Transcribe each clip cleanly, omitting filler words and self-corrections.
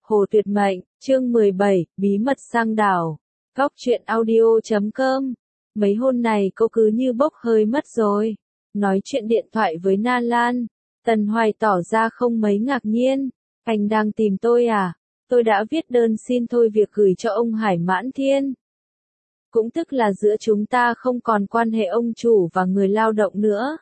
Hồ Tuyệt Mệnh, chương 17, bí mật sang đảo. Góc truyện audio.com. Mấy hôm này cô cứ như bốc hơi mất rồi. Nói chuyện điện thoại với Na Lan. Tần Hoài tỏ ra không mấy ngạc nhiên. Anh đang tìm tôi à? Tôi đã viết đơn xin thôi việc gửi cho ông Hải Mãn Thiên. Cũng tức là giữa chúng ta không còn quan hệ ông chủ và người lao động nữa.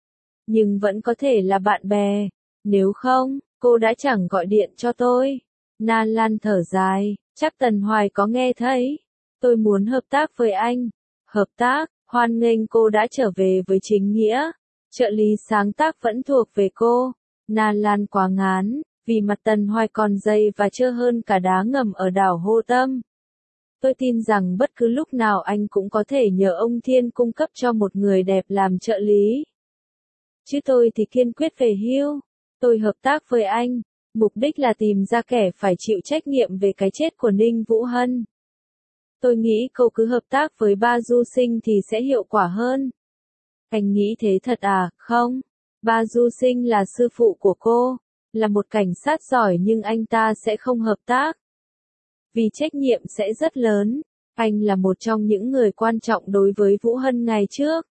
Nhưng vẫn có thể là bạn bè. Nếu không, cô đã chẳng gọi điện cho tôi. Na Lan thở dài, chắc Tần Hoài có nghe thấy. Tôi muốn hợp tác với anh. Hợp tác, hoan nghênh cô đã trở về với chính nghĩa. Trợ lý sáng tác vẫn thuộc về cô. Na Lan quá ngán, vì mặt Tần Hoài còn dày và trơ hơn cả đá ngầm ở đảo Hồ Tâm. Tôi tin rằng bất cứ lúc nào anh cũng có thể nhờ ông Thiên cung cấp cho một người đẹp làm trợ lý. Chứ tôi thì kiên quyết về hưu. Tôi hợp tác với anh, mục đích là tìm ra kẻ phải chịu trách nhiệm về cái chết của Ninh Vũ Hân. Tôi nghĩ cô cứ hợp tác với Ba Du Sinh thì sẽ hiệu quả hơn. Anh nghĩ thế thật à? Không. Ba Du Sinh là sư phụ của cô, là một cảnh sát giỏi nhưng anh ta sẽ không hợp tác. Vì trách nhiệm sẽ rất lớn, anh là một trong những người quan trọng đối với Vũ Hân ngày trước.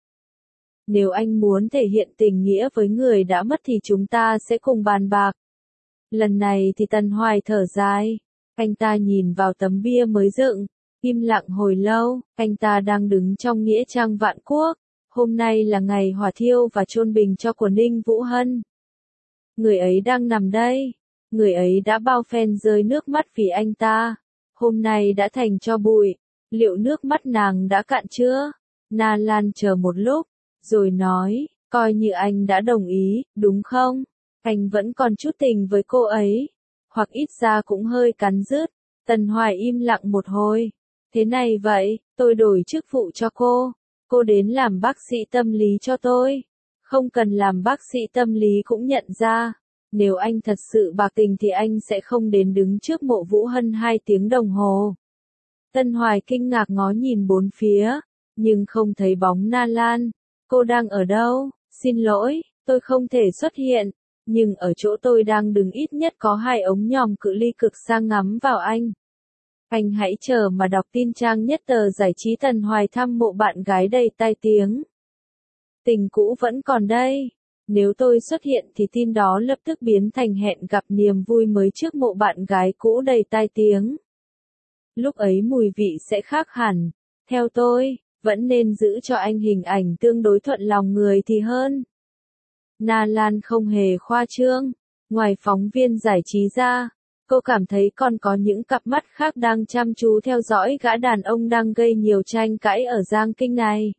Nếu anh muốn thể hiện tình nghĩa với người đã mất thì chúng ta sẽ cùng bàn bạc. Lần này thì Tần Hoài thở dài. Anh ta nhìn vào tấm bia mới dựng, im lặng hồi lâu. Anh ta đang đứng trong nghĩa trang Vạn Quốc. Hôm nay là ngày hỏa thiêu và chôn bình cho của Ninh Vũ Hân. Người ấy đang nằm đây. Người ấy đã bao phen rơi nước mắt vì anh ta. Hôm nay đã thành tro bụi. Liệu nước mắt nàng đã cạn chưa? Na Lan chờ một lúc, rồi nói, coi như anh đã đồng ý, đúng không? Anh vẫn còn chút tình với cô ấy, hoặc ít ra cũng hơi cắn rứt. Tần Hoài im lặng một hồi. Thế này vậy, tôi đổi chức vụ cho cô đến làm bác sĩ tâm lý cho tôi. Không cần làm bác sĩ tâm lý cũng nhận ra, nếu anh thật sự bạc tình thì anh sẽ không đến đứng trước mộ Vũ Hân 2 tiếng đồng hồ. Tần Hoài kinh ngạc ngó nhìn bốn phía, nhưng không thấy bóng Na Lan. Cô đang ở đâu? Xin lỗi, tôi không thể xuất hiện. Nhưng ở chỗ tôi đang đứng ít nhất có 2 ống nhòm cự ly cực sang ngắm vào anh. Anh hãy chờ mà đọc tin trang nhất tờ giải trí. Tần Hoài thăm mộ bạn gái đầy tai tiếng. Tình cũ vẫn còn đây. Nếu tôi xuất hiện thì tin đó lập tức biến thành hẹn gặp niềm vui mới trước mộ bạn gái cũ đầy tai tiếng. Lúc ấy mùi vị sẽ khác hẳn. Theo tôi, vẫn nên giữ cho anh hình ảnh tương đối thuận lòng người thì hơn. Na Lan không hề khoa trương. Ngoài phóng viên giải trí ra, cô cảm thấy còn có những cặp mắt khác đang chăm chú theo dõi gã đàn ông đang gây nhiều tranh cãi ở Giang Kinh này.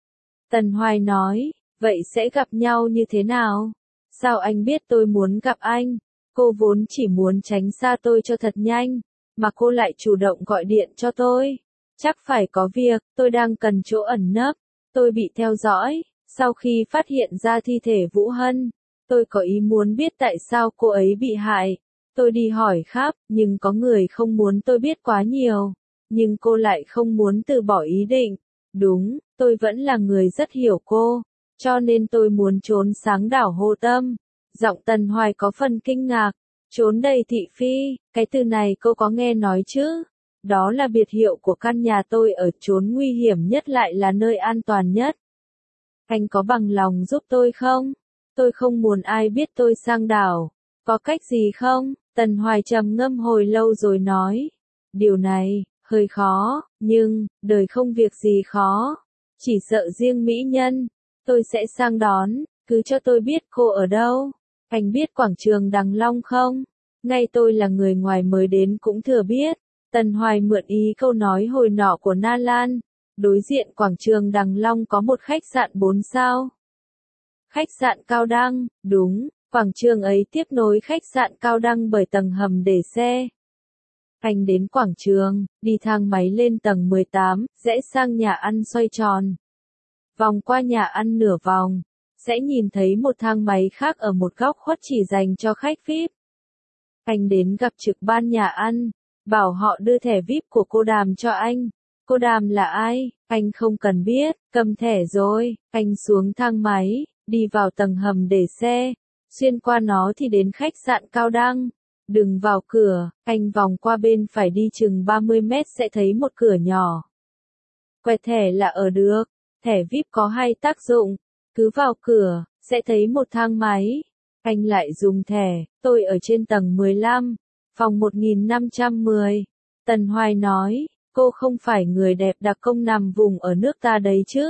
Tần Hoài nói, vậy sẽ gặp nhau như thế nào? Sao anh biết tôi muốn gặp anh? Cô vốn chỉ muốn tránh xa tôi cho thật nhanh, mà cô lại chủ động gọi điện cho tôi. Chắc phải có việc, tôi đang cần chỗ ẩn nấp. Tôi bị theo dõi. Sau khi phát hiện ra thi thể Vũ Hân, tôi có ý muốn biết tại sao cô ấy bị hại. Tôi đi hỏi khắp, nhưng có người không muốn tôi biết quá nhiều. Nhưng cô lại không muốn từ bỏ ý định. Đúng, tôi vẫn là người rất hiểu cô, cho nên tôi muốn trốn sáng đảo Hồ Tâm. Giọng Tần Hoài có phần kinh ngạc. Trốn đầy thị phi, cái từ này cô có nghe nói chứ? Đó là biệt hiệu của căn nhà tôi ở chốn nguy hiểm nhất lại là nơi an toàn nhất. Anh có bằng lòng giúp tôi không? Tôi không muốn ai biết tôi sang đảo. Có cách gì không? Tần Hoài trầm ngâm hồi lâu rồi nói. Điều này, hơi khó, nhưng, đời không việc gì khó. Chỉ sợ riêng mỹ nhân. Tôi sẽ sang đón, cứ cho tôi biết cô ở đâu. Anh biết quảng trường Đằng Long không? Ngay tôi là người ngoài mới đến cũng thừa biết. Tần Hoài mượn ý câu nói hồi nọ của Na Lan. Đối diện quảng trường Đằng Long có một khách sạn 4 sao. Khách sạn Cao Đăng, đúng, quảng trường ấy tiếp nối khách sạn Cao Đăng bởi tầng hầm để xe. Anh đến quảng trường, đi thang máy lên tầng 18, rẽ sang nhà ăn xoay tròn. Vòng qua nhà ăn nửa vòng, sẽ nhìn thấy một thang máy khác ở một góc khuất chỉ dành cho khách VIP. Anh đến gặp trực ban nhà ăn, bảo họ đưa thẻ VIP của cô Đàm cho anh. Cô Đàm là ai? Anh không cần biết, cầm thẻ rồi. Anh xuống thang máy, đi vào tầng hầm để xe, xuyên qua nó thì đến khách sạn Cao Đăng. Đừng vào cửa, anh vòng qua bên phải đi chừng 30 mét sẽ thấy một cửa nhỏ. Quẹt thẻ là ở được, thẻ VIP có hai tác dụng, cứ vào cửa, sẽ thấy một thang máy. Anh lại dùng thẻ, tôi ở trên tầng 15, phòng 1510. Tần Hoài nói, cô không phải người đẹp đặc công nằm vùng ở nước ta đấy chứ.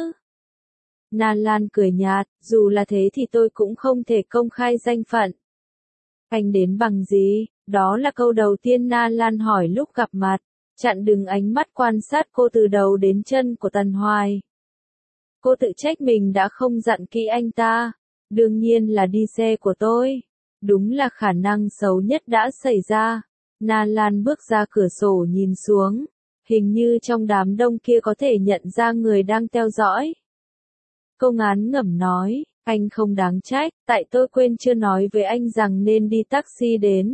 Na Lan cười nhạt, dù là thế thì tôi cũng không thể công khai danh phận. Anh đến bằng gì? Đó là câu đầu tiên Na Lan hỏi lúc gặp mặt, chặn đứng ánh mắt quan sát cô từ đầu đến chân của Tần Hoài. Cô tự trách mình đã không dặn kỹ anh ta. Đương nhiên là đi xe của tôi. Đúng là khả năng xấu nhất đã xảy ra. Na Lan bước ra cửa sổ nhìn xuống. Hình như trong đám đông kia có thể nhận ra người đang theo dõi. Cô ngán ngẩm nói, anh không đáng trách, tại tôi quên chưa nói với anh rằng nên đi taxi đến.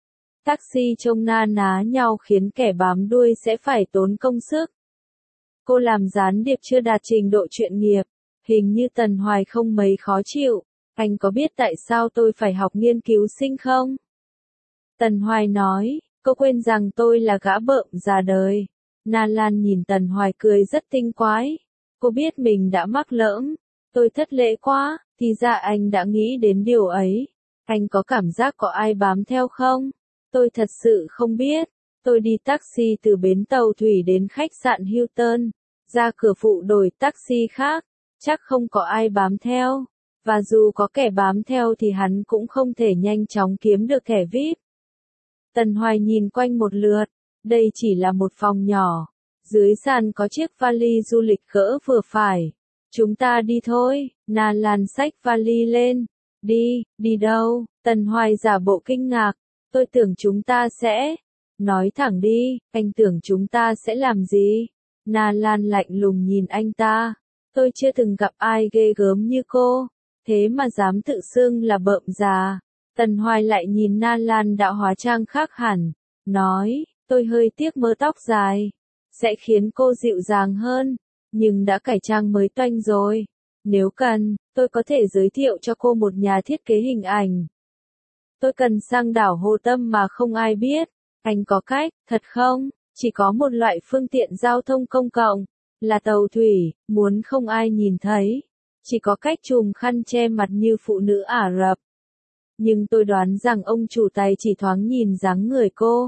Taxi trông na ná nhau khiến kẻ bám đuôi sẽ phải tốn công sức. Cô làm gián điệp chưa đạt trình độ chuyên nghiệp, hình như Tần Hoài không mấy khó chịu. Anh có biết tại sao tôi phải học nghiên cứu sinh không? Tần Hoài nói, cô quên rằng tôi là gã bợm già đời. Na Lan nhìn Tần Hoài cười rất tinh quái. Cô biết mình đã mắc lỡm. Tôi thất lễ quá, thì ra anh đã nghĩ đến điều ấy. Anh có cảm giác có ai bám theo không? Tôi thật sự không biết. Tôi đi taxi từ bến tàu thủy đến khách sạn Hilton. Ra cửa phụ đổi taxi khác. Chắc không có ai bám theo. Và dù có kẻ bám theo thì hắn cũng không thể nhanh chóng kiếm được thẻ VIP. Tần Hoài nhìn quanh một lượt. Đây chỉ là một phòng nhỏ. Dưới sàn có chiếc vali du lịch cỡ vừa phải. Chúng ta đi thôi. Na Lan xách vali lên. Đi đâu? Tần Hoài giả bộ kinh ngạc. Tôi tưởng chúng ta sẽ. Nói thẳng đi, anh tưởng chúng ta sẽ làm gì? Na Lan lạnh lùng nhìn anh ta. Tôi chưa từng gặp ai ghê gớm như cô. Thế mà dám tự xưng là bợm già. Tần Hoài lại nhìn Na Lan đã hóa trang khác hẳn. Nói, tôi hơi tiếc mớ tóc dài. Sẽ khiến cô dịu dàng hơn. Nhưng đã cải trang mới toanh rồi. Nếu cần, tôi có thể giới thiệu cho cô một nhà thiết kế hình ảnh. Tôi cần sang đảo Hồ Tâm mà không ai biết. Anh có cách, thật không? Chỉ có một loại phương tiện giao thông công cộng. Là tàu thủy, muốn không ai nhìn thấy. Chỉ có cách chùm khăn che mặt như phụ nữ Ả Rập. Nhưng tôi đoán rằng ông chủ tài chỉ thoáng nhìn dáng người cô.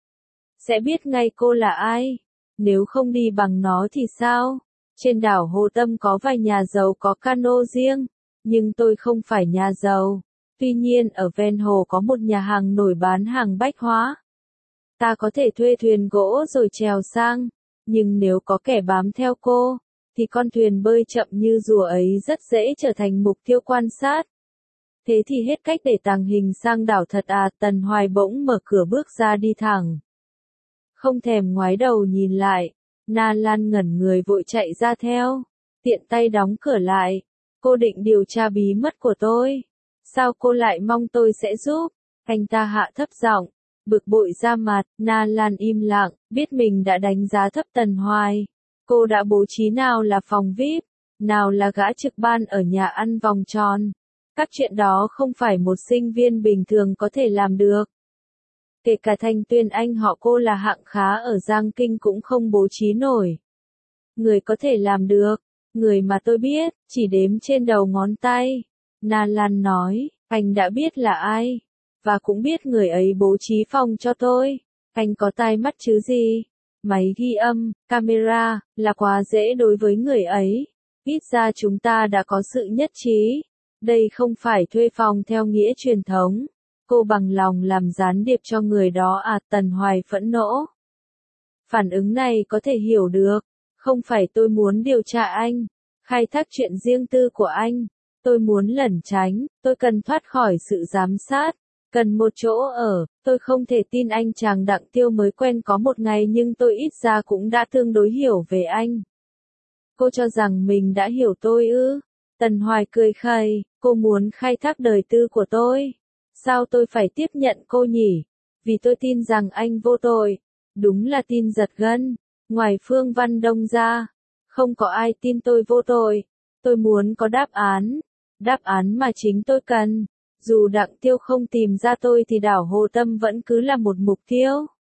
Sẽ biết ngay cô là ai. Nếu không đi bằng nó thì sao? Trên đảo Hồ Tâm có vài nhà giàu có cano riêng. Nhưng tôi không phải nhà giàu. Tuy nhiên ở ven hồ có một nhà hàng nổi bán hàng bách hóa. Ta có thể thuê thuyền gỗ rồi chèo sang. Nhưng nếu có kẻ bám theo cô, thì con thuyền bơi chậm như rùa ấy rất dễ trở thành mục tiêu quan sát. Thế thì hết cách để tàng hình sang đảo thật à? Tần Hoài bỗng mở cửa bước ra đi thẳng. Không thèm ngoái đầu nhìn lại. Na Lan ngẩn người vội chạy ra theo. Tiện tay đóng cửa lại. Cô định điều tra bí mật của tôi. Sao cô lại mong tôi sẽ giúp? Anh ta hạ thấp giọng. Bực bội ra mặt, Na Lan im lặng, biết mình đã đánh giá thấp Tần Hoài. Cô đã bố trí nào là phòng VIP, nào là gã trực ban ở nhà ăn vòng tròn. Các chuyện đó không phải một sinh viên bình thường có thể làm được. Kể cả Thanh Tuyên anh họ cô là hạng khá ở Giang Kinh cũng không bố trí nổi. Người có thể làm được, người mà tôi biết, chỉ đếm trên đầu ngón tay. Na Lan nói, anh đã biết là ai. Và cũng biết người ấy bố trí phòng cho tôi. Anh có tai mắt chứ gì? Máy ghi âm, camera, là quá dễ đối với người ấy. Ít ra chúng ta đã có sự nhất trí. Đây không phải thuê phòng theo nghĩa truyền thống. Cô bằng lòng làm gián điệp cho người đó à? Tần Hoài phẫn nộ. Phản ứng này có thể hiểu được. Không phải tôi muốn điều tra anh. Khai thác chuyện riêng tư của anh. Tôi muốn lẩn tránh. Tôi cần thoát khỏi sự giám sát. Cần một chỗ ở, tôi không thể tin anh chàng Đặng Tiêu mới quen có một ngày nhưng tôi ít ra cũng đã tương đối hiểu về anh. Cô cho rằng mình đã hiểu tôi ư? Tần Hoài cười khẩy, cô muốn khai thác đời tư của tôi. Sao tôi phải tiếp nhận cô nhỉ? Vì tôi tin rằng anh vô tội. Đúng là tin giật gân. Ngoài Phương Văn Đông ra, không có ai tin tôi vô tội. Tôi muốn có đáp án. Đáp án mà chính tôi cần. Dù Đặng Tiêu không tìm ra tôi thì đảo Hồ Tâm vẫn cứ là một mục tiêu.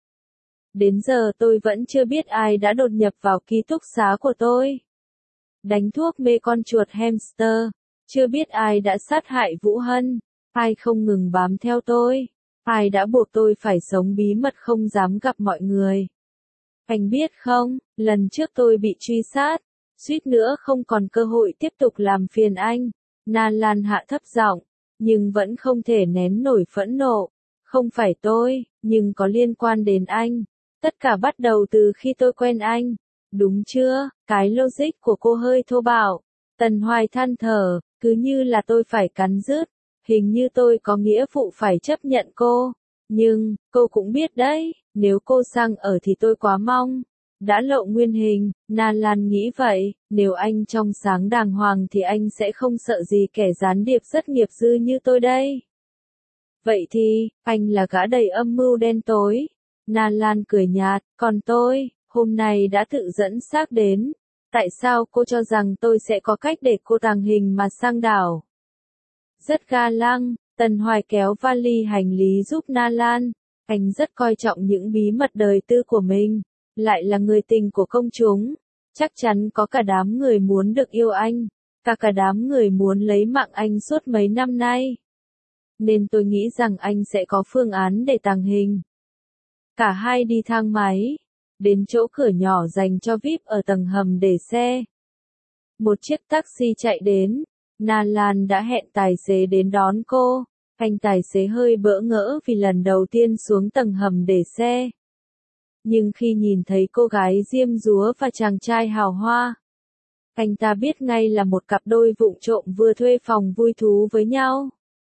Đến giờ tôi vẫn chưa biết ai đã đột nhập vào ký túc xá của tôi. Đánh thuốc mê con chuột hamster. Chưa biết ai đã sát hại Vũ Hân. Ai không ngừng bám theo tôi. Ai đã buộc tôi phải sống bí mật không dám gặp mọi người. Anh biết không, lần trước tôi bị truy sát. Suýt nữa không còn cơ hội tiếp tục làm phiền anh. Na Lan hạ thấp giọng, nhưng vẫn không thể nén nổi phẫn nộ. Không phải tôi, nhưng có liên quan đến anh. Tất cả bắt đầu từ khi tôi quen anh. Đúng chưa? Cái logic của cô hơi thô bạo. Tần Hoài than thở, cứ như là tôi phải cắn rứt. Hình như tôi có nghĩa vụ phải chấp nhận cô. Nhưng, cô cũng biết đấy, nếu cô sang ở thì tôi quá mong. Đã lộ nguyên hình, Na Lan nghĩ vậy, nếu anh trong sáng đàng hoàng thì anh sẽ không sợ gì kẻ gián điệp rất nghiệp dư như tôi đây. Vậy thì, anh là gã đầy âm mưu đen tối. Na Lan cười nhạt, còn tôi, hôm nay đã tự dẫn xác đến. Tại sao cô cho rằng tôi sẽ có cách để cô tàng hình mà sang đảo? Rất ga lăng, Tần Hoài kéo vali hành lý giúp Na Lan. Anh rất coi trọng những bí mật đời tư của mình. Lại là người tình của công chúng. Chắc chắn có cả đám người muốn được yêu anh. Cả đám người muốn lấy mạng anh suốt mấy năm nay. Nên tôi nghĩ rằng anh sẽ có phương án để tàng hình. Cả hai đi thang máy. Đến chỗ cửa nhỏ dành cho VIP ở tầng hầm để xe. Một chiếc taxi chạy đến. Na Lan đã hẹn tài xế đến đón cô. Anh tài xế hơi bỡ ngỡ vì lần đầu tiên xuống tầng hầm để xe. Nhưng khi nhìn thấy cô gái diêm dúa và chàng trai hào hoa, anh ta biết ngay là một cặp đôi vụng trộm vừa thuê phòng vui thú với nhau.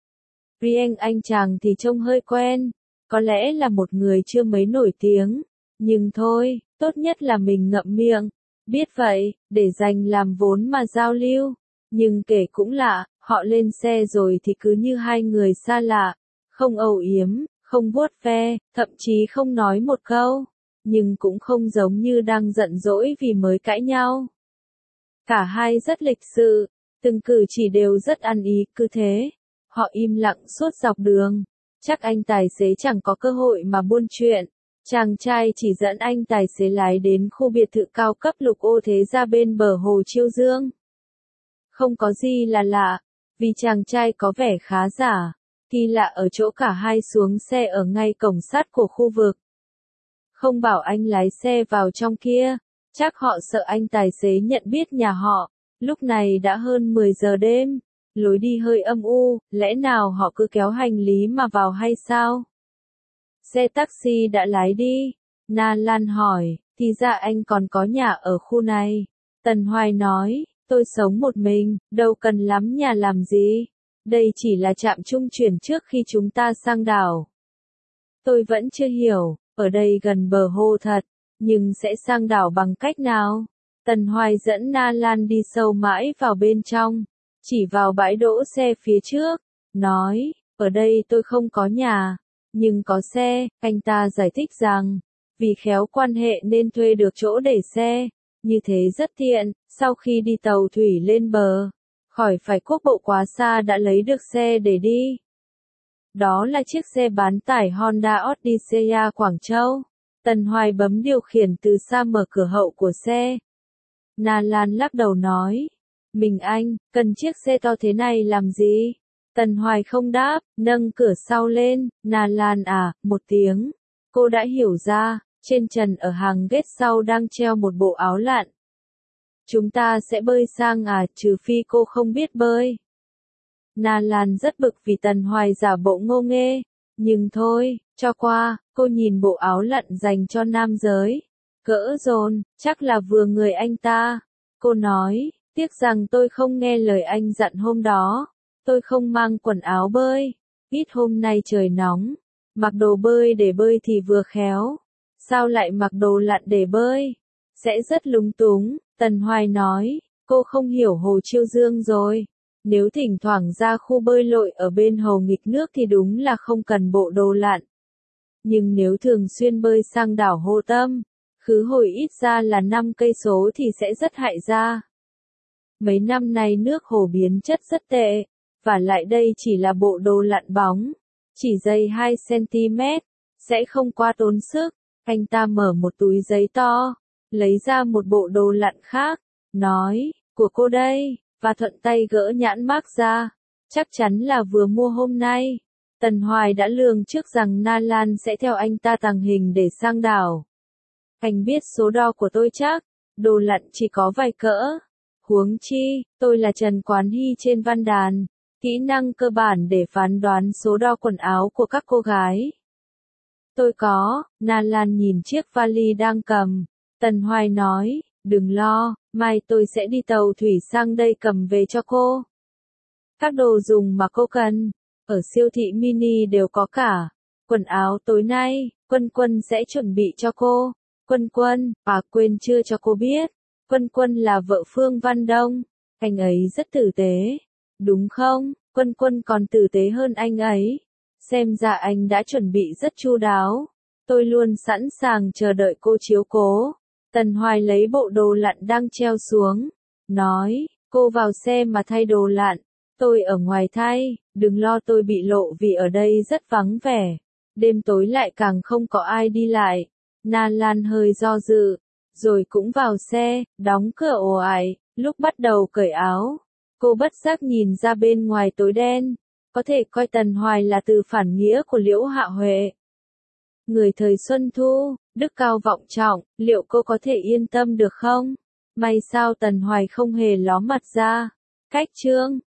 Riêng anh chàng thì trông hơi quen, có lẽ là một người chưa mấy nổi tiếng. Nhưng thôi, tốt nhất là mình ngậm miệng. Biết vậy, để dành làm vốn mà giao lưu. Nhưng kể cũng lạ, họ lên xe rồi thì cứ như hai người xa lạ. Không âu yếm, không vuốt ve, thậm chí không nói một câu. Nhưng cũng không giống như đang giận dỗi vì mới cãi nhau. Cả hai rất lịch sự, từng cử chỉ đều rất ăn ý, cứ thế. Họ im lặng suốt dọc đường. Chắc anh tài xế chẳng có cơ hội mà buôn chuyện. Chàng trai chỉ dẫn anh tài xế lái đến khu biệt thự cao cấp Lục Ô Thế Gia bên bờ hồ Chiêu Dương. Không có gì là lạ, vì chàng trai có vẻ khá giả. Kỳ lạ ở chỗ cả hai xuống xe ở ngay cổng sắt của khu vực. Không bảo anh lái xe vào trong kia, chắc họ sợ anh tài xế nhận biết nhà họ. Lúc này đã hơn 10 giờ đêm, lối đi hơi âm u, lẽ nào họ cứ kéo hành lý mà vào hay sao? Xe taxi đã lái đi. Na Lan hỏi, thì ra anh còn có nhà ở khu này. Tần Hoài nói, tôi sống một mình, đâu cần lắm nhà làm gì. Đây chỉ là trạm trung chuyển trước khi chúng ta sang đảo. Tôi vẫn chưa hiểu, ở đây gần bờ hồ thật, nhưng sẽ sang đảo bằng cách nào? Tần Hoài dẫn Na Lan đi sâu mãi vào bên trong, chỉ vào bãi đỗ xe phía trước, nói, ở đây tôi không có nhà, nhưng có xe. Anh ta giải thích rằng, vì khéo quan hệ nên thuê được chỗ để xe, như thế rất tiện, sau khi đi tàu thủy lên bờ, khỏi phải quốc bộ quá xa đã lấy được xe để đi. Đó là chiếc xe bán tải Honda Odyssey Quảng Châu. Tần Hoài bấm điều khiển từ xa mở cửa hậu của xe. Na Lan lắc đầu nói, mình anh, cần chiếc xe to thế này làm gì? Tần Hoài không đáp, nâng cửa sau lên. Na Lan à, một tiếng. Cô đã hiểu ra, trên trần ở hàng ghét sau đang treo một bộ áo lặn. Chúng ta sẽ bơi sang à, trừ phi cô không biết bơi. Na Lan rất bực vì Tần Hoài giả bộ ngô nghê. Nhưng thôi, cho qua, cô nhìn bộ áo lặn dành cho nam giới. Cỡ dồn, chắc là vừa người anh ta. Cô nói, tiếc rằng tôi không nghe lời anh dặn hôm đó. Tôi không mang quần áo bơi. Ít hôm nay trời nóng. Mặc đồ bơi để bơi thì vừa khéo. Sao lại mặc đồ lặn để bơi? Sẽ rất lúng túng. Tần Hoài nói, cô không hiểu hồ Chiêu Dương rồi. Nếu thỉnh thoảng ra khu bơi lội ở bên hồ nghịch nước thì đúng là không cần bộ đồ lặn. Nhưng nếu thường xuyên bơi sang đảo Hồ Tâm, khứ hồi ít ra là 5 cây số thì sẽ rất hại da. Mấy năm nay nước hồ biến chất rất tệ. Và lại đây chỉ là bộ đồ lặn bóng, chỉ dày 2 cm, sẽ không quá tốn sức. Anh ta mở một túi giấy to, lấy ra một bộ đồ lặn khác, nói, của cô đây, và thuận tay gỡ nhãn mác ra. Chắc chắn là vừa mua hôm nay. Tần Hoài đã lường trước rằng Na Lan sẽ theo anh ta tàng hình để sang đảo. Anh biết số đo của tôi chắc, đồ lặn chỉ có vài cỡ. Huống chi, tôi là Trần Quán Hy trên văn đàn, kỹ năng cơ bản để phán đoán số đo quần áo của các cô gái. Tôi có, Na Lan nhìn chiếc vali đang cầm. Tần Hoài nói, đừng lo, mai tôi sẽ đi tàu thủy sang đây cầm về cho cô. Các đồ dùng mà cô cần, ở siêu thị mini đều có cả. Quần áo tối nay, Quân Quân sẽ chuẩn bị cho cô. Quân Quân, quên chưa cho cô biết. Quân Quân là vợ Phương Văn Đông. Anh ấy rất tử tế. Đúng không? Quân Quân còn tử tế hơn anh ấy. Xem ra anh đã chuẩn bị rất chu đáo. Tôi luôn sẵn sàng chờ đợi cô chiếu cố. Tần Hoài lấy bộ đồ lặn đang treo xuống. Nói, cô vào xe mà thay đồ lặn. Tôi ở ngoài thay, đừng lo tôi bị lộ vì ở đây rất vắng vẻ. Đêm tối lại càng không có ai đi lại. Na Lan hơi do dự, rồi cũng vào xe, đóng cửa ồ ạt. Lúc bắt đầu cởi áo, cô bất giác nhìn ra bên ngoài tối đen. Có thể coi Tần Hoài là từ phản nghĩa của Liễu Hạ Huệ. Người thời Xuân Thu, đức cao vọng trọng, liệu cô có thể yên tâm được không? May sao Tần Hoài không hề ló mặt ra. Cách chương